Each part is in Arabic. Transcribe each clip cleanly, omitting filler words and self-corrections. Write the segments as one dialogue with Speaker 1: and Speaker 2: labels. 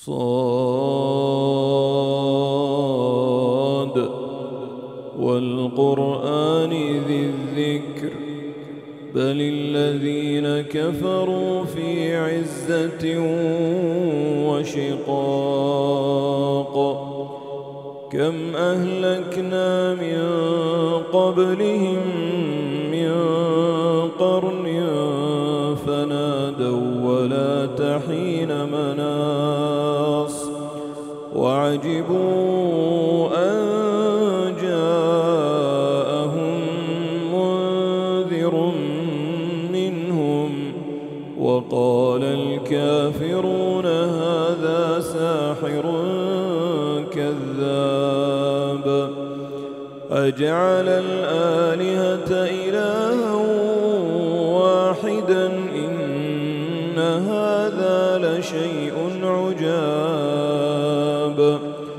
Speaker 1: صاد والقرآن ذي الذكر بل الذين كفروا في عزة وشقاق كم أهلكنا من قبلهم من قرن فنادوا ولا تحين مناص وعجبوا أن جاءهم منذر منهم وقال الكافرون هذا ساحر كذاب أجعل الآلهة إلها واحدا إن هذا لشيء عجاب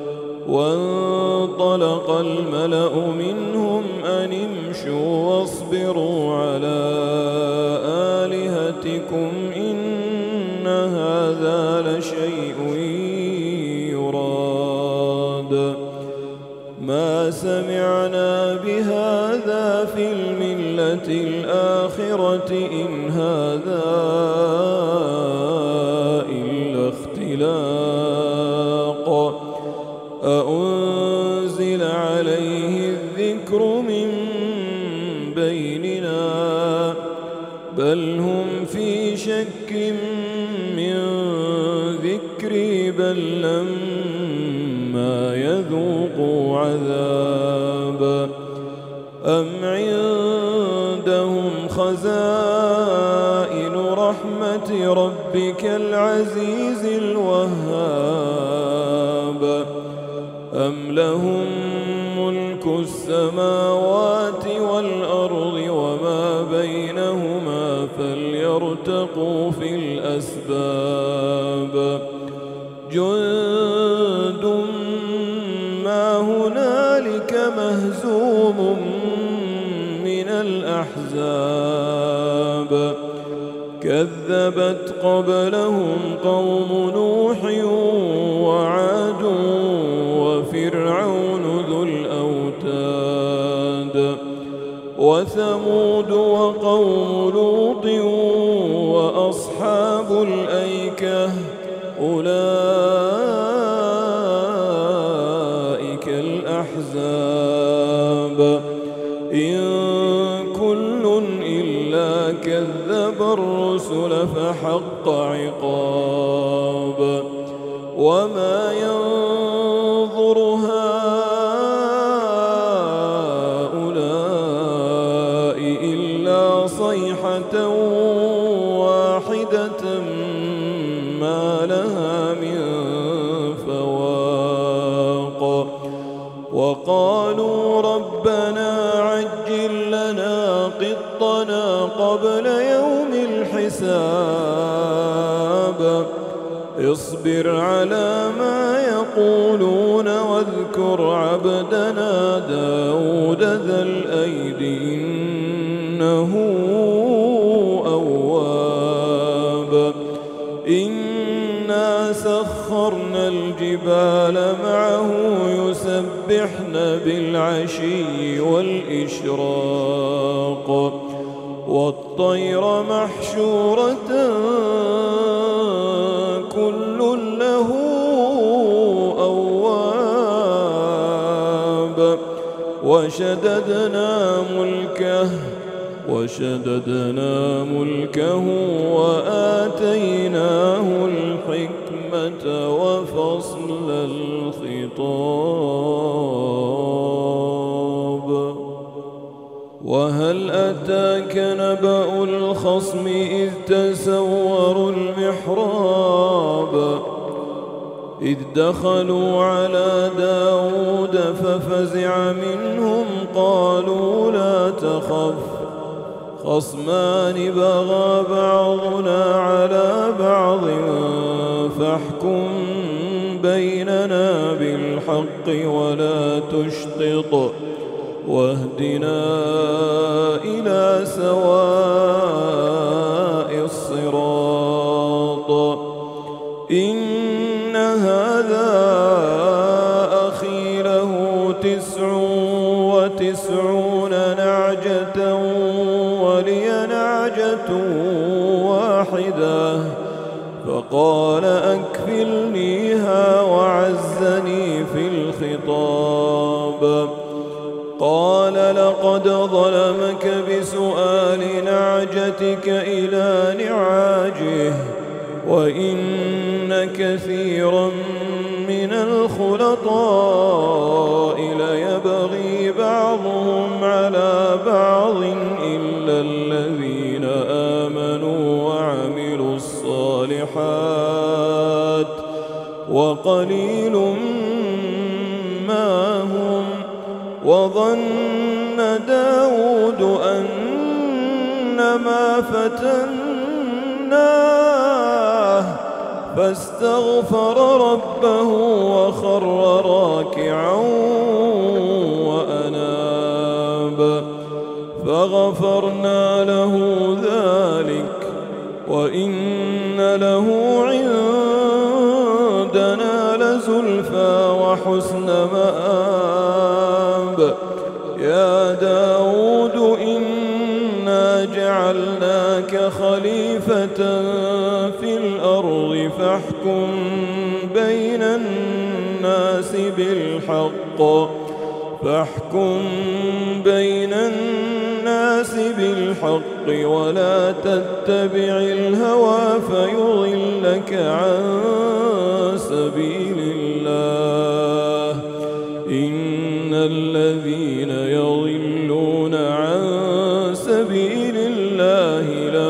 Speaker 1: وانطلق الملأ منهم أن امشوا واصبروا على آلهتكم إن هذا لشيء يراد ما سمعنا بهذا في الملة الآخرة إن هذا إلا اختلاق أأنزل عليه الذكر من بيننا بل هم في شك من ذكري بل لما يذوقوا عذاب أم عندهم خزائن رحمة ربك العزيز الوهاب أم لهم ملك السماوات والأرض وما بينهما فليرتقوا في الأسباب جند ما هنالك مهزوم من الأحزاب كذبت قبلهم قوم نوح وعاد وفرعون ذو الأوتاد وثمود وقوم لوط وأصحاب الأيكة أولئك الأحزاب إن كل إلا كذب الرسل فحق عقاب وما ينظر هؤلاء إلا صيحة واحدة ما لها من فواق وقالوا ربنا عجل لنا قطنا قبل يوم الحساب اصبر على ما يقولون واذكر عبدنا داود ذا الأيد إنه أواب إنا سخرنا الجبال معه يسبحن بالعشي والإشراق والطير محشورة كل له أواب وشددنا ملكه وآتيناه الحكمة وفصل الخطاب وهل أتاك نبأ الخصم إذ تسوروا المحراب إذ دخلوا على داود ففزع منهم قالوا لا تخف خصمان بغى بعضنا على بعض فاحكم بيننا بالحق ولا تشطط واهدنا إلى سواء الصراط إن هذا أخي له 99 نعجة ولي نعجة واحدة، فقال أكفلنيها وعزني في الخطاب. قال لقد ظلمك بسؤال نعجتك إلى نعاجه، وإن كثيرا من الخلطاء ليبغي بعضهم على بعض إلا الذين آمنوا وعملوا الصالحات وقليل ما هم. وظن داود أنما فتناه فاستغفر ربه وخر راكعا وأناب، فغفرنا له ذلك وإن له عندنا لزلفى وحسن مآب. يا داود إنا جعلناك خليفة في الأرض فاحكم بين الناس بالحق ولا تتبع الهوى فيضلك عن سبيل الله. إن الذين يضلون عن سبيل الله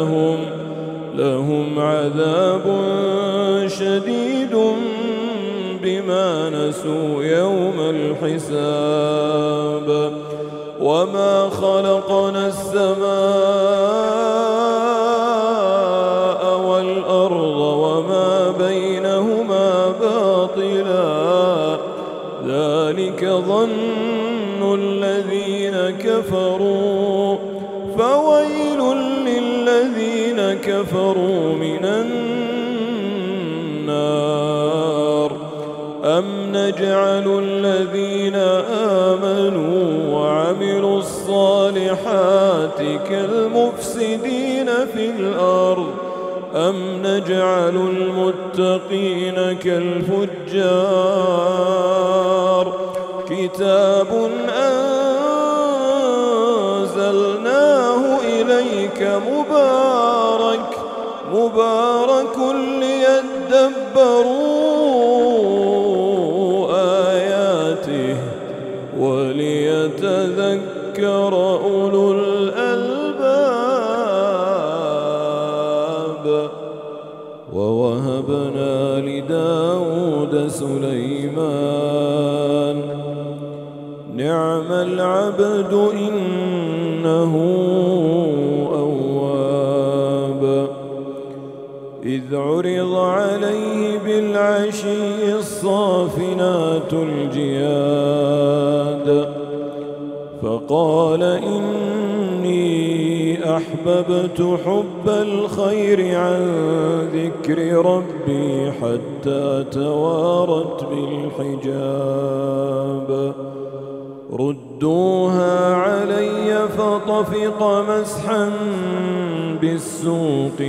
Speaker 1: لهم عذاب شديد بما نسوا يوم الحساب. وما خلقنا السماء والأرض وما بينهما باطلا، ذلك ظن الذين كفروا، فويل للذين كفروا من النار. أم نجعل الذين آمنوا وعملوا الصالحات كالمفسدين في الأرض أم نجعل المتقين كالفجار. كتاب أنزلناه إليك مبارك ليدبروا آياته وليتذكر أولو الألباب. ووهبنا لداود سليمان نعم العبد إنه أواب. إذ عرض عليه بالعشي الصافنات الجياد فقال إني أحببت حب الخير عن ذكر ربي حتى توارت بالحجاب. ردوها علي فطفق مسحا بالسوق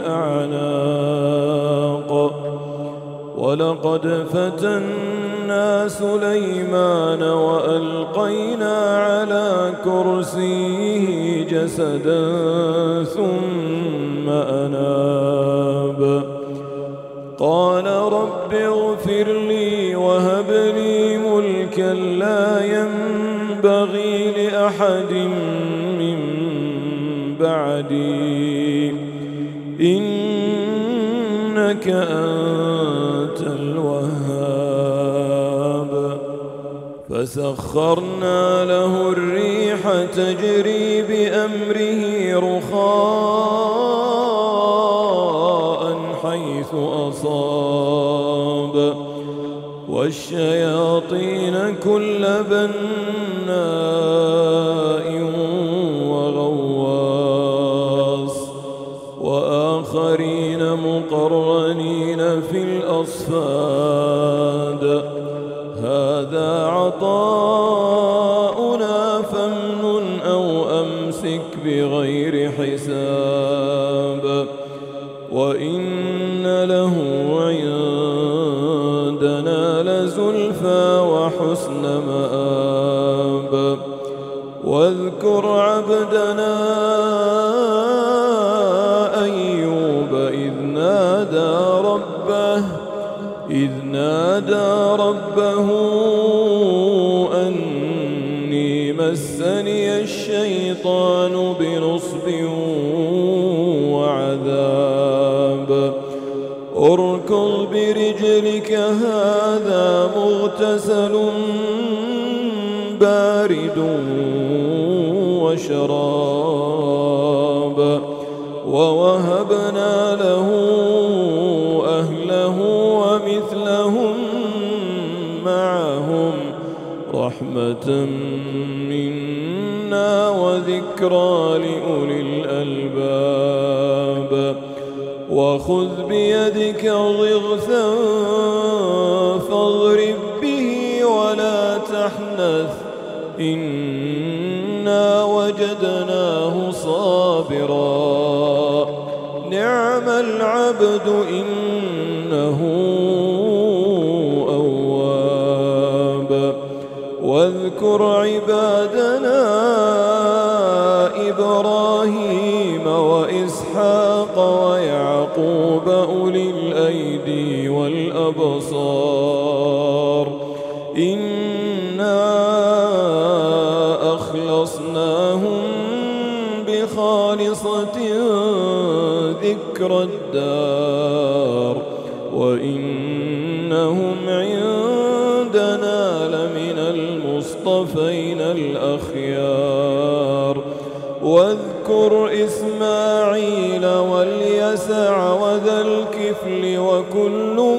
Speaker 1: والأعناق. ولقد فتنا سليمان وألقينا على كرسيه جسدا ثم أناب. قال رب اغفر لي وهب لي ملكا لا ينبغي لأحد من بعدي إنك أنت الوهاب. فسخرنا له الريح تجري بأمره رخاء حيث أصاب والشياطين كل بناء وغواص وآخرين مقرنين في الأصفاد هذا عطاؤنا فامنن أو أمسك بغير حساب وإن له عندنا لزلفى وحسن مآب واذكر عبدنا أيوب إذ نادى ربه أني مسني الشيطان بنصب وعذاب اركض برجلك هذا مغتسل بارد وشراب ووهبنا له أهله ومثلهم معهم رحمة منا وذكرى لأولي الألباب وخذ بيدك ضغثا فاضرب به ولا تحنث إنا وجدناه صابرا نعم العبد إنه أواب واذكر عبادنا إبراهيم وإسحاق ويعقوب أولي الأيدي والأبصار إنا أخلصناهم بخالصة ذكر الدار وإنهم عندنا لمن المصطفين الأخيار واذكر إسماعيل واليسع وذا الكفل وكل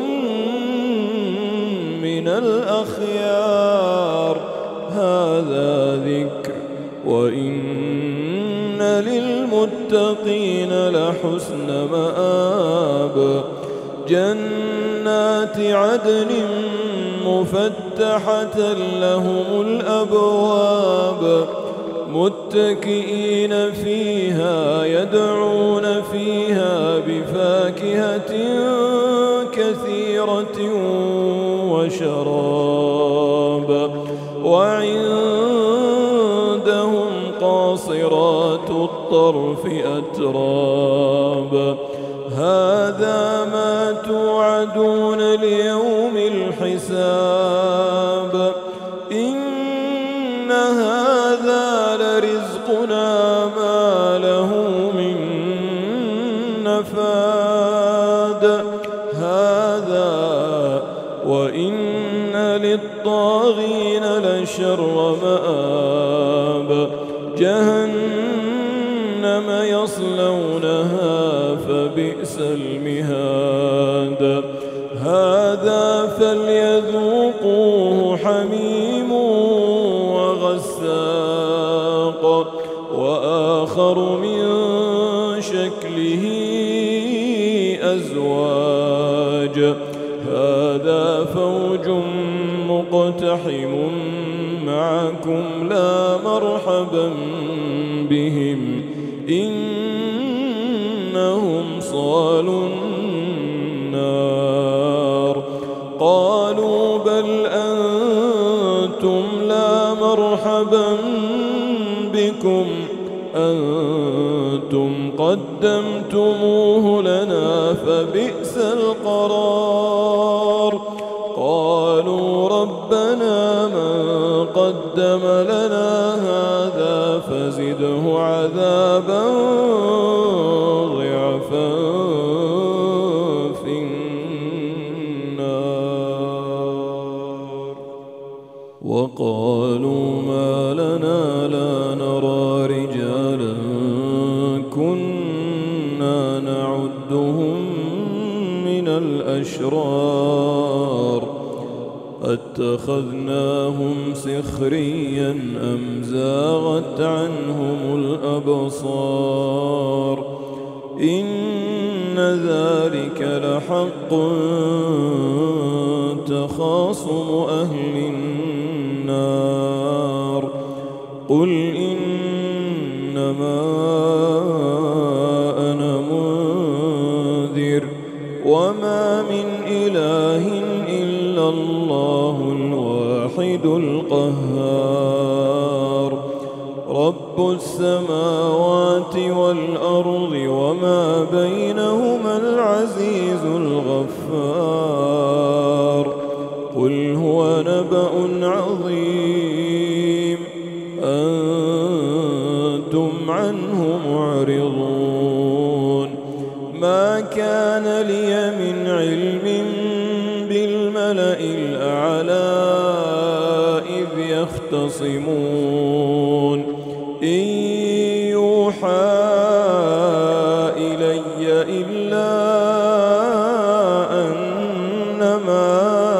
Speaker 1: من الأخيار هذا ذكر وإن للمتقين لحسن مآب جنات عدن مفتحة لهم الأبواب متكئين فيها يدعون فيها بفاكهة كثيرة وشراب وعندهم قاصرات الطرف أتراب هذا ما توعدون ليوم الحساب إن هذا لرزقنا ما له من نفاد هذا وإن للطاغين لشر مآب جهنم يصلونها فبئس المهاد هذا فليذوقوه حميم وغساق وآخر من شكله أزواج هذا فوج مقتحم معكم لا مرحبا بهم إنهم صالوا النار قالوا بل أنتم لا مرحبا بكم أنتم قدمتموه لنا فبئس القرار قالوا ربنا من قدم لنا هذا فزده عذابا ضعفا في النار وقالوا ما لنا لا نرى رجالا كنا نعدهم من الأشرار أتخذناهم سخريا أم زاغت عنهم الأبصار إن ذلك لحق تخاصم أهل النار قل إنما أنا منذر وما من إله إلا الله الواحد القهار رب السماوات والأرض وما بينهما العزيز الغفار قل هو نبأ عظيم أنتم عنه معرضون ما كان لي من علم بالملأ الأعلى إذ يختصمون إن يوحى إلي إلا أنما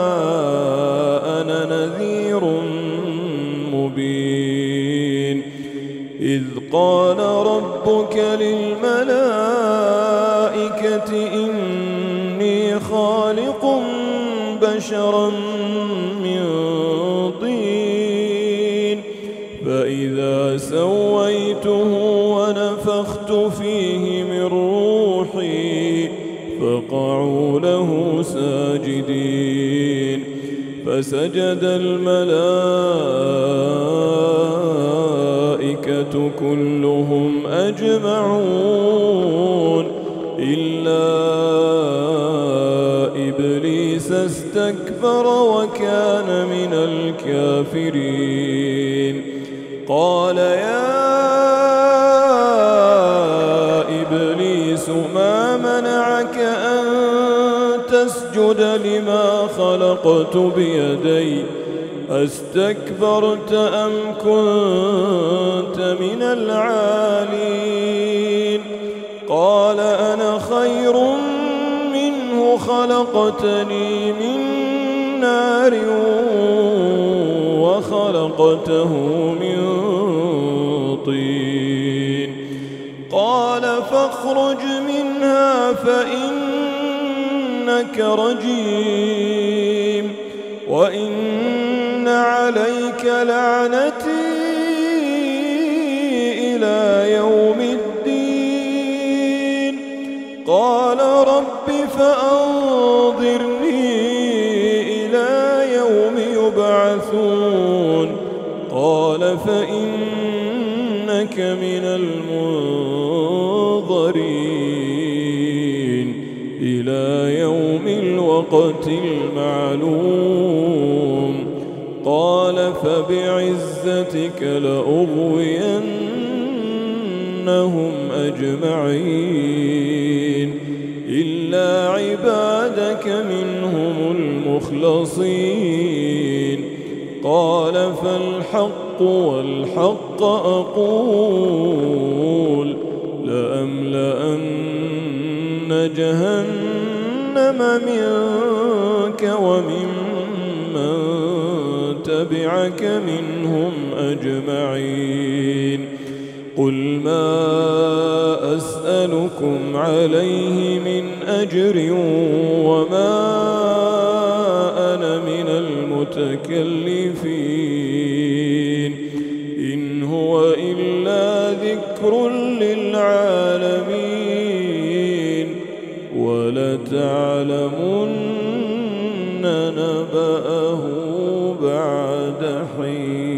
Speaker 1: أنا نذير مبين إذ قال ربك للملائكة إني خالق بشرا من طين فإذا سويته ونفخت فيه من روحي فقعوا له ساجدين فسجد الملائكة كلهم أجمعون إلا إبليس استكبر وكان من الكافرين قال يا إبليس ما منعك أن تسجد لما خلقت بيدي أستكبرت أم كنت من العالين قال أنا خير منه خلقتني من نار وخلقته من طين قال فاخرج منها فإنك رجيم وإن عليك لعنتي إلى يوم الدين قال رب فأنظرني إلى يوم يبعثون قال فإنك من المنظرين إلى يوم الوقت المعلوم قال فبعزتك لأغوينهم أجمعين إلا عبادك منهم المخلصين قال فالحق والحق أقول لأملأن جهنم منك وممن تبعك منهم أجمعين قل ما أسألكم عليه من أجر وما أنا من المتكلفين إن هو إلا ذكر للعالمين ولتعلمن نبأه بعد حين.